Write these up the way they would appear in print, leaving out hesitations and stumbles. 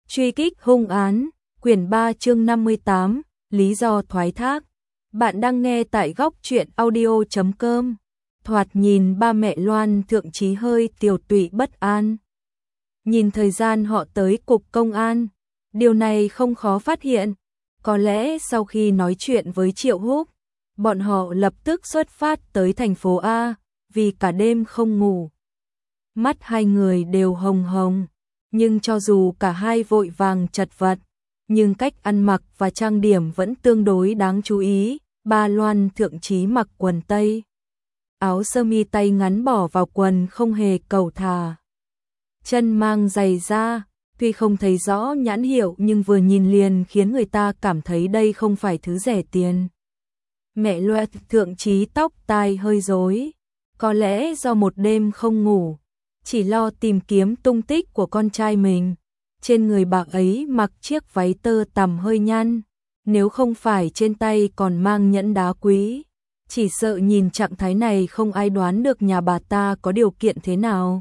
Truy kích hung án, quyển 3 chương 58, lý do thoái thác. Bạn đang nghe tại góc truyện audio.com. Thoạt nhìn ba mẹ Loan Thượng Chí hơi tiều tụy bất an. Nhìn thời gian họ tới cục công an, điều này không khó phát hiện. Có lẽ sau khi nói chuyện với Triệu Húc, bọn họ lập tức xuất phát tới thành phố A, vì cả đêm không ngủ. Mắt hai người đều hồng hồng, nhưng cho dù cả hai vội vàng chật vật, nhưng cách ăn mặc và trang điểm vẫn tương đối đáng chú ý. Ba Loan Thượng Chí mặc quần tây, áo sơ mi tay ngắn bỏ vào quần không hề cẩu thả. Chân mang giày da, tuy không thấy rõ nhãn hiệu nhưng vừa nhìn liền khiến người ta cảm thấy đây không phải thứ rẻ tiền. Mẹ Loan Thượng Chí tóc tai hơi rối, có lẽ do một đêm không ngủ, chỉ lo tìm kiếm tung tích của con trai mình. Trên người bà ấy mặc chiếc váy tơ tằm hơi nhăn, nếu không phải trên tay còn mang nhẫn đá quý, chỉ sợ nhìn trạng thái này không ai đoán được nhà bà ta có điều kiện thế nào.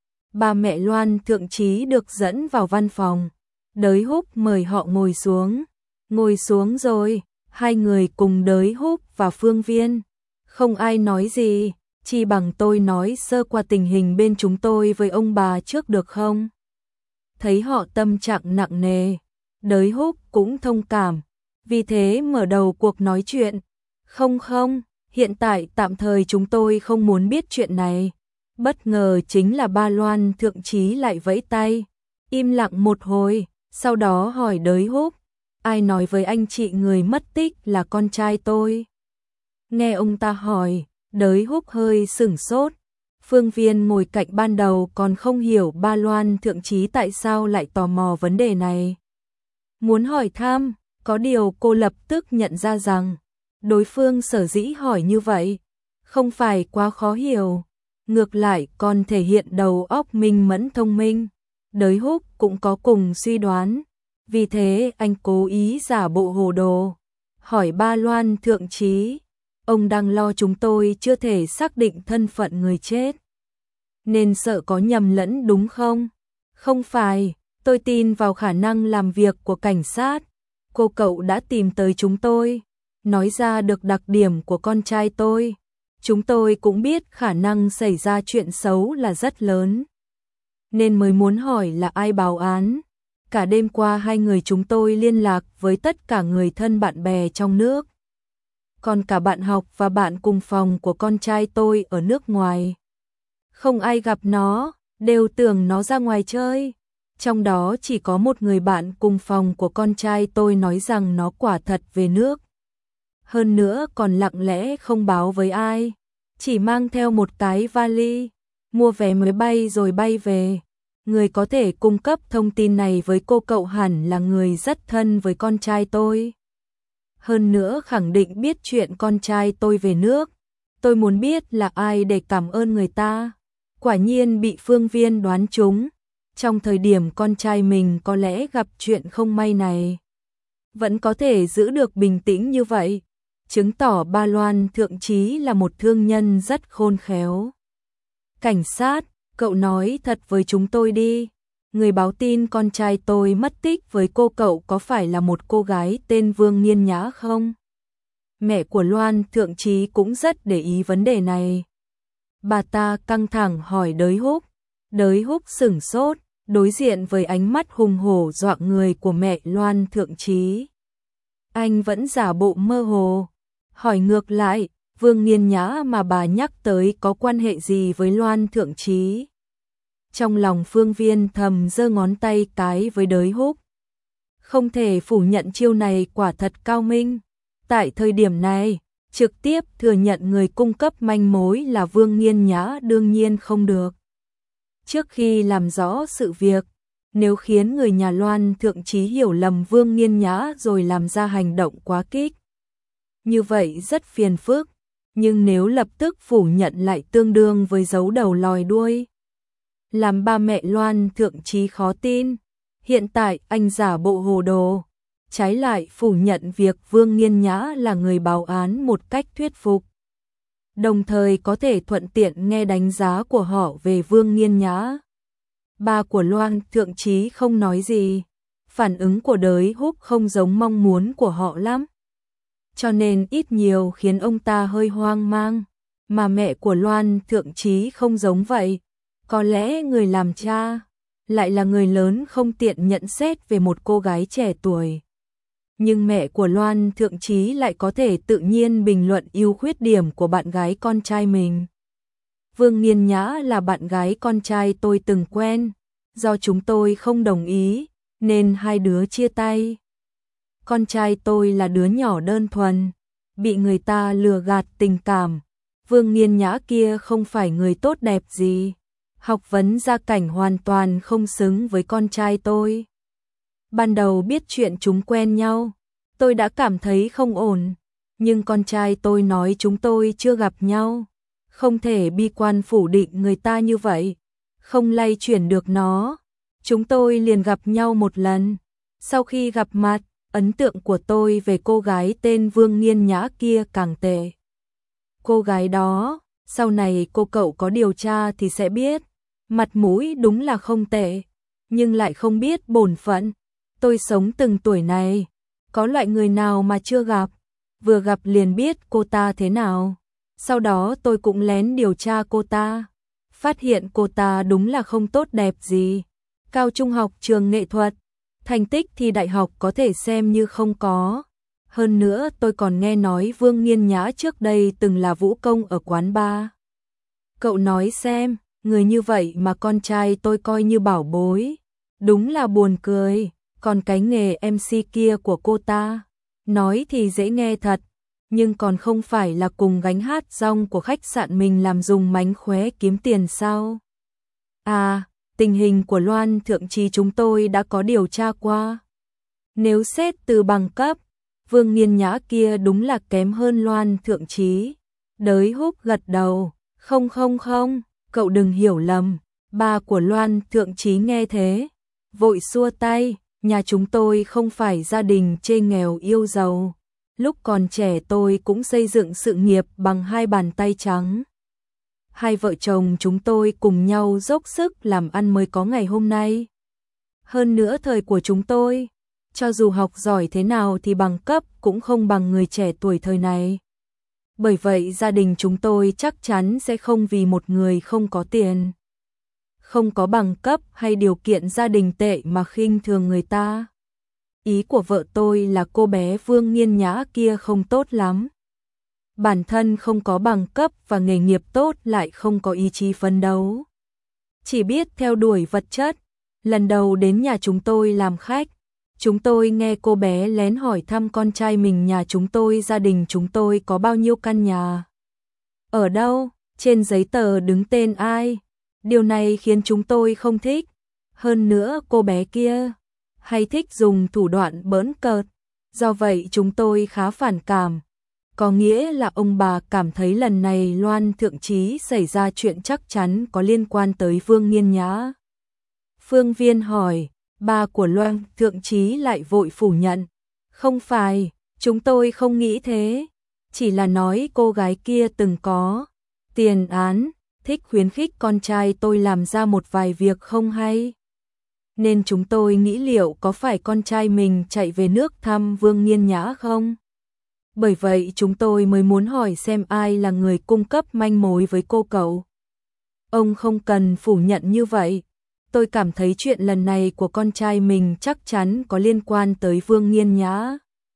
Ba mẹ Loan Thượng Chí được dẫn vào văn phòng, Đới Húc mời họ ngồi xuống. Ngồi xuống rồi, hai người cùng Đới Húc và Phương Viên. Không ai nói gì, chỉ bằng tôi nói sơ qua tình hình bên chúng tôi với ông bà trước được không? Thấy họ tâm trạng nặng nề, Đới Húc cũng thông cảm, vì thế mở đầu cuộc nói chuyện. Không, hiện tại tạm thời chúng tôi không muốn biết chuyện này. Bất ngờ chính là ba Loan Thượng Chí lại vẫy tay, im lặng một hồi, sau đó hỏi Đới Húc, ai nói với anh chị người mất tích là con trai tôi? Nghe ông ta hỏi, Đới Húc hơi sửng sốt. Phương Viên ngồi cạnh ban đầu còn không hiểu ba Loan Thượng Chí tại sao lại tò mò vấn đề này. Muốn hỏi thăm, có điều cô lập tức nhận ra rằng, đối phương sở dĩ hỏi như vậy, không phải quá khó hiểu, ngược lại còn thể hiện đầu óc minh mẫn thông minh. Đới Húc cũng có cùng suy đoán, vì thế anh cố ý giả bộ hồ đồ, hỏi ba Loan Thượng Chí, ông đang lo chúng tôi chưa thể xác định thân phận người chết, nên sợ có nhầm lẫn đúng không? Không phải, tôi tin vào khả năng làm việc của cảnh sát. Cô cậu đã tìm tới chúng tôi, nói ra được đặc điểm của con trai tôi. Chúng tôi cũng biết khả năng xảy ra chuyện xấu là rất lớn, nên mới muốn hỏi là ai báo án. Cả đêm qua hai người chúng tôi liên lạc với tất cả người thân bạn bè trong nước, còn cả bạn học và bạn cùng phòng của con trai tôi ở nước ngoài. Không ai gặp nó, đều tưởng nó ra ngoài chơi. Trong đó chỉ có một người bạn cùng phòng của con trai tôi nói rằng nó quả thật về nước. Hơn nữa còn lặng lẽ không báo với ai, chỉ mang theo một cái vali, mua vé máy bay rồi bay về. Người có thể cung cấp thông tin này với cô cậu hẳn là người rất thân với con trai tôi. Hơn nữa khẳng định biết chuyện con trai tôi về nước. Tôi muốn biết là ai để cảm ơn người ta. Quả nhiên bị Phương Viên đoán trúng. Trong thời điểm con trai mình có lẽ gặp chuyện không may này, vẫn có thể giữ được bình tĩnh như vậy, chứng tỏ ba Loan Thượng Chí là một thương nhân rất khôn khéo. Cảnh sát, cậu nói thật với chúng tôi đi, người báo tin con trai tôi mất tích với cô cậu có phải là một cô gái tên Vương Nghiên Nhã không? Mẹ của Loan Thượng Chí cũng rất để ý vấn đề này. Bà ta căng thẳng hỏi Đới Húc. Đới Húc sửng sốt, đối diện với ánh mắt hùng hổ dọa người của mẹ Loan Thượng Chí. Anh vẫn giả bộ mơ hồ, hỏi ngược lại, Vương Nghiên Nhã mà bà nhắc tới có quan hệ gì với Loan Thượng Chí? Trong lòng Phương Viên thầm giơ ngón tay cái với Đới Húc. Không thể phủ nhận chiêu này quả thật cao minh. Tại thời điểm này, trực tiếp thừa nhận người cung cấp manh mối là Vương Nghiên Nhã đương nhiên không được. Trước khi làm rõ sự việc, nếu khiến người nhà Loan Thượng Chí hiểu lầm Vương Nghiên Nhã rồi làm ra hành động quá kích, như vậy rất phiền phức, nhưng nếu lập tức phủ nhận lại tương đương với giấu đầu lòi đuôi, làm ba mẹ Loan Thượng Chí khó tin. Hiện tại anh giả bộ hồ đồ, trái lại phủ nhận việc Vương Nghiên Nhã là người báo án một cách thuyết phục, đồng thời có thể thuận tiện nghe đánh giá của họ về Vương Nghiên Nhã. Ba của Loan Thượng Chí không nói gì, phản ứng của đới Húc không giống mong muốn của họ lắm. Cho nên ít nhiều khiến ông ta hơi hoang mang, mà mẹ của Loan Thượng Chí không giống vậy. Có lẽ người làm cha lại là người lớn không tiện nhận xét về một cô gái trẻ tuổi. Nhưng mẹ của Loan Thượng Chí lại có thể tự nhiên bình luận ưu khuyết điểm của bạn gái con trai mình. Vương Nghiên Nhã là bạn gái con trai tôi từng quen, do chúng tôi không đồng ý, nên hai đứa chia tay. Con trai tôi là đứa nhỏ đơn thuần, bị người ta lừa gạt tình cảm. Vương Nghiên Nhã kia không phải người tốt đẹp gì, học vấn gia cảnh hoàn toàn không xứng với con trai tôi. Ban đầu biết chuyện chúng quen nhau, tôi đã cảm thấy không ổn, nhưng con trai tôi nói chúng tôi chưa gặp nhau, không thể bi quan phủ định người ta như vậy, không lay chuyển được nó. Chúng tôi liền gặp nhau một lần. Sau khi gặp mặt, ấn tượng của tôi về cô gái tên Vương Nghiên Nhã kia càng tệ. Cô gái đó, sau này cô cậu có điều tra thì sẽ biết, mặt mũi đúng là không tệ, nhưng lại không biết bổn phận. Tôi sống từng tuổi này, có loại người nào mà chưa gặp, vừa gặp liền biết cô ta thế nào. Sau đó tôi cũng lén điều tra cô ta, phát hiện cô ta đúng là không tốt đẹp gì. Cao trung học trường nghệ thuật, thành tích thì đại học có thể xem như không có. Hơn nữa tôi còn nghe nói Vương Nghiên Nhã trước đây từng là vũ công ở quán bar. Cậu nói xem, người như vậy mà con trai tôi coi như bảo bối. Đúng là buồn cười. Còn cái nghề MC kia của cô ta, nói thì dễ nghe thật, nhưng còn không phải là cùng gánh hát rong của khách sạn mình làm dùng mánh khóe kiếm tiền sao? À, tình hình của Loan Thượng Chí chúng tôi đã có điều tra qua. Nếu xét từ bằng cấp, Vương Nghiên Nhã kia đúng là kém hơn Loan Thượng Chí. Đới Húc gật đầu, không, cậu đừng hiểu lầm. Ba của Loan Thượng Chí nghe thế, vội xua tay. Nhà chúng tôi không phải gia đình chê nghèo yêu giàu. Lúc còn trẻ tôi cũng xây dựng sự nghiệp bằng hai bàn tay trắng. Hai vợ chồng chúng tôi cùng nhau dốc sức làm ăn mới có ngày hôm nay. Hơn nữa thời của chúng tôi, cho dù học giỏi thế nào thì bằng cấp cũng không bằng người trẻ tuổi thời này. Bởi vậy gia đình chúng tôi chắc chắn sẽ không vì một người không có tiền, không có bằng cấp hay điều kiện gia đình tệ mà khinh thường người ta. Ý của vợ tôi là cô bé Vương Nghiên Nhã kia không tốt lắm. Bản thân không có bằng cấp và nghề nghiệp tốt lại không có ý chí phấn đấu. Chỉ biết theo đuổi vật chất. Lần đầu đến nhà chúng tôi làm khách, chúng tôi nghe cô bé lén hỏi thăm con trai mình nhà chúng tôi gia đình chúng tôi có bao nhiêu căn nhà. Ở đâu, trên giấy tờ đứng tên ai. Điều này khiến chúng tôi không thích. Hơn nữa cô bé kia hay thích dùng thủ đoạn bỡn cợt. Do vậy chúng tôi khá phản cảm. Có nghĩa là ông bà cảm thấy lần này Loan Thượng Chí xảy ra chuyện chắc chắn có liên quan tới Vương Nghiên Nhã. Phương Viên hỏi, ba của Loan Thượng Chí lại vội phủ nhận. Không phải, chúng tôi không nghĩ thế. Chỉ là nói cô gái kia từng có tiền án, thích khuyến khích con trai tôi làm ra một vài việc không hay. Nên chúng tôi nghĩ liệu có phải con trai mình chạy về nước thăm Vương Nghiên Nhã không? Bởi vậy chúng tôi mới muốn hỏi xem ai là người cung cấp manh mối với cô cậu. Ông không cần phủ nhận như vậy. Tôi cảm thấy chuyện lần này của con trai mình chắc chắn có liên quan tới Vương Nghiên Nhã.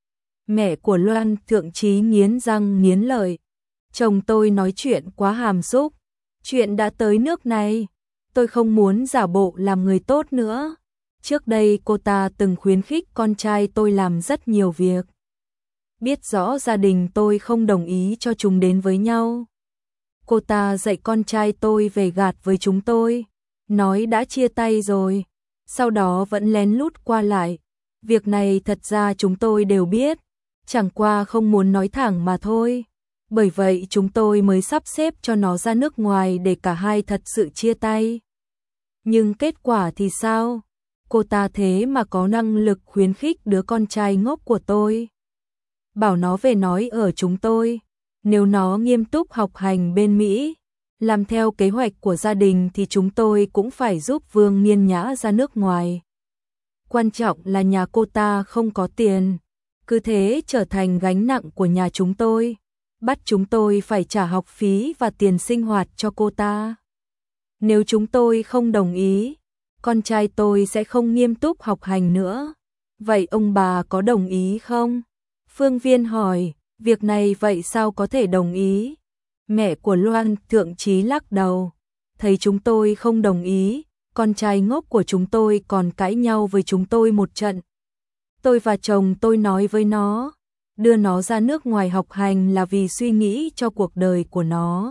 Mẹ của Loan Thượng Chí nghiến răng nghiến lợi. Chồng tôi nói chuyện quá hàm xúc. Chuyện đã tới nước này, tôi không muốn giả bộ làm người tốt nữa. Trước đây cô ta từng khuyến khích con trai tôi làm rất nhiều việc. Biết rõ gia đình tôi không đồng ý cho chúng đến với nhau. Cô ta dạy con trai tôi về gạt với chúng tôi, nói đã chia tay rồi, sau đó vẫn lén lút qua lại. Việc này thật ra chúng tôi đều biết, chẳng qua không muốn nói thẳng mà thôi. Bởi vậy chúng tôi mới sắp xếp cho nó ra nước ngoài để cả hai thật sự chia tay. Nhưng kết quả thì sao? Cô ta thế mà có năng lực khuyến khích đứa con trai ngốc của tôi. Bảo nó về nói ở chúng tôi. Nếu nó nghiêm túc học hành bên Mỹ, làm theo kế hoạch của gia đình thì chúng tôi cũng phải giúp Vương Nghiên Nhã ra nước ngoài. quan trọng là nhà cô ta không có tiền, cứ thế trở thành gánh nặng của nhà chúng tôi, bắt chúng tôi phải trả học phí và tiền sinh hoạt cho cô ta. Nếu chúng tôi không đồng ý, con trai tôi sẽ không nghiêm túc học hành nữa. Vậy ông bà có đồng ý không? Phương Viên hỏi, việc này vậy sao có thể đồng ý? Mẹ của Loan Thượng Chí lắc đầu, thấy chúng tôi không đồng ý, con trai ngốc của chúng tôi còn cãi nhau với chúng tôi một trận. Tôi và chồng tôi nói với nó, đưa nó ra nước ngoài học hành là vì suy nghĩ cho cuộc đời của nó.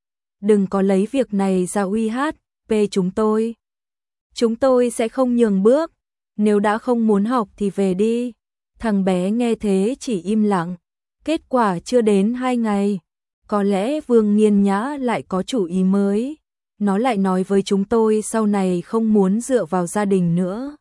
Đừng có lấy việc này ra uy hiếp chúng tôi. Chúng tôi sẽ không nhường bước, nếu đã không muốn học thì về đi. Thằng bé nghe thế chỉ im lặng. Kết quả chưa đến 2 ngày, có lẽ Vương Nghiên Nhã lại có chủ ý mới. Nó lại nói với chúng tôi sau này không muốn dựa vào gia đình nữa.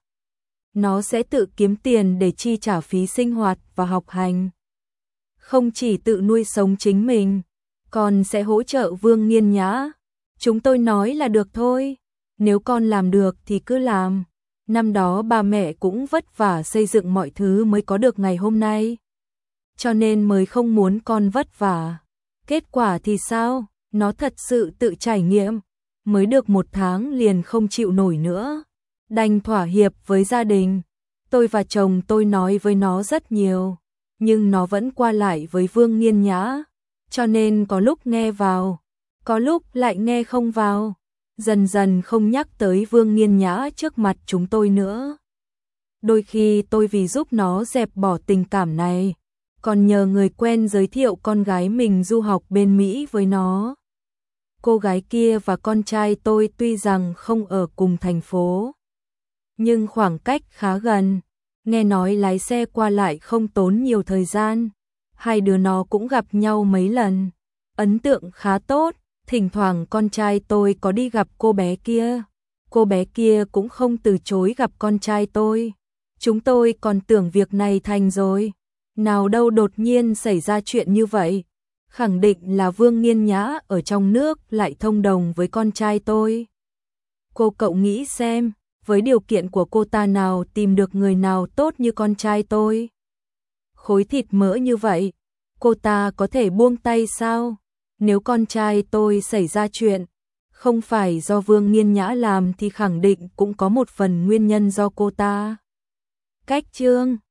Nó sẽ tự kiếm tiền để chi trả phí sinh hoạt và học hành. Không chỉ tự nuôi sống chính mình, còn sẽ hỗ trợ Vương Nghiên Nhã. Chúng tôi nói là được thôi, nếu con làm được thì cứ làm. Năm đó ba mẹ cũng vất vả xây dựng mọi thứ mới có được ngày hôm nay. Cho nên mới không muốn con vất vả. Kết quả thì sao? Nó thật sự tự trải nghiệm. Mới được 1 tháng liền không chịu nổi nữa. Đành thỏa hiệp với gia đình. Tôi và chồng tôi nói với nó rất nhiều. Nhưng nó vẫn qua lại với Vương Nghiên Nhã. Cho nên có lúc nghe vào, có lúc lại nghe không vào. Dần dần không nhắc tới Vương Nghiên Nhã trước mặt chúng tôi nữa. Đôi khi tôi vì giúp nó dẹp bỏ tình cảm này, còn nhờ người quen giới thiệu con gái mình du học bên Mỹ với nó. Cô gái kia và con trai tôi tuy rằng không ở cùng thành phố, nhưng khoảng cách khá gần, nghe nói lái xe qua lại không tốn nhiều thời gian. Hai đứa nó cũng gặp nhau mấy lần, ấn tượng khá tốt. Thỉnh thoảng con trai tôi có đi gặp cô bé kia cũng không từ chối gặp con trai tôi. Chúng tôi còn tưởng việc này thành rồi, nào đâu đột nhiên xảy ra chuyện như vậy. Khẳng định là Vương Nghiên Nhã ở trong nước lại thông đồng với con trai tôi. Cậu nghĩ xem, với điều kiện của cô ta nào tìm được người nào tốt như con trai tôi? Khối thịt mỡ như vậy, cô ta có thể buông tay sao? Nếu con trai tôi xảy ra chuyện, không phải do Vương Nghiên Nhã làm thì khẳng định cũng có một phần nguyên nhân do cô ta. Cách chương